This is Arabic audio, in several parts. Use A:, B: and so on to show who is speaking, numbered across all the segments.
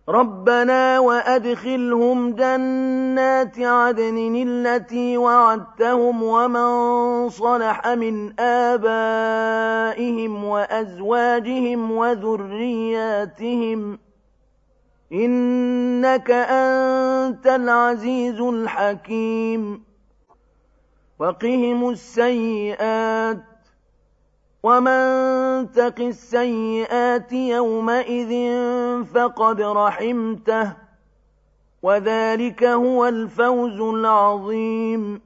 A: ربنا وأدخلهم جنات عدن التي وعدتهم ومن صلح من آبائهم وأزواجهم وذرياتهم إنك أنت العزيز الحكيم وقهم السيئات ومن تق السيئات يومئذ فقد رحمته وذلك هو الفوز العظيم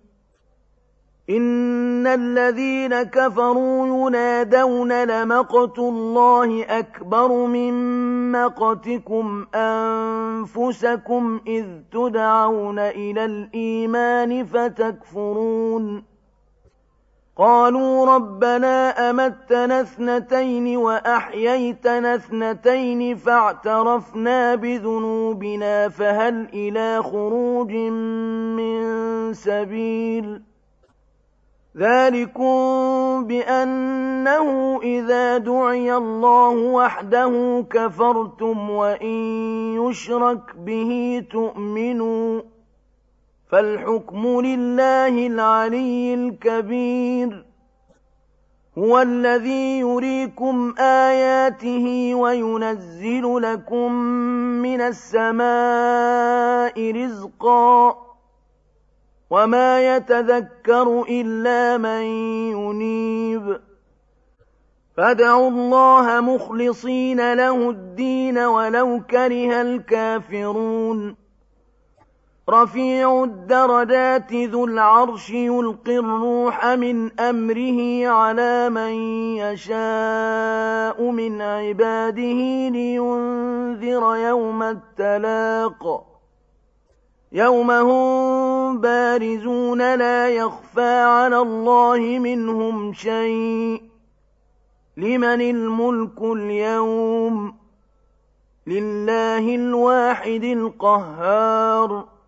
A: إن الذين كفروا ينادون لمقت الله أكبر من مقتكم أنفسكم إذ تدعون إلى الإيمان فتكفرون قالوا ربنا أمتنا اثنتين وأحييتنا اثنتين فاعترفنا بذنوبنا فهل إلى خروج من سبيل ذلكم بأنه إذا دعي الله وحده كفرتم وإن يشرك به تؤمنوا فالحكم لله العلي الكبير هو الذي يريكم آياته وينزل لكم من السماء رزقا وما يتذكر إلا من ينيب فادعوا الله مخلصين له الدين ولو كره الكافرون رفيع الدرجات ذو العرش يلقي الروح من أمره على من يشاء من عباده لينذر يوم التلاق يوم هم بارزون لا يخفى على الله منهم شيء لمن الملك اليوم لله الواحد القهار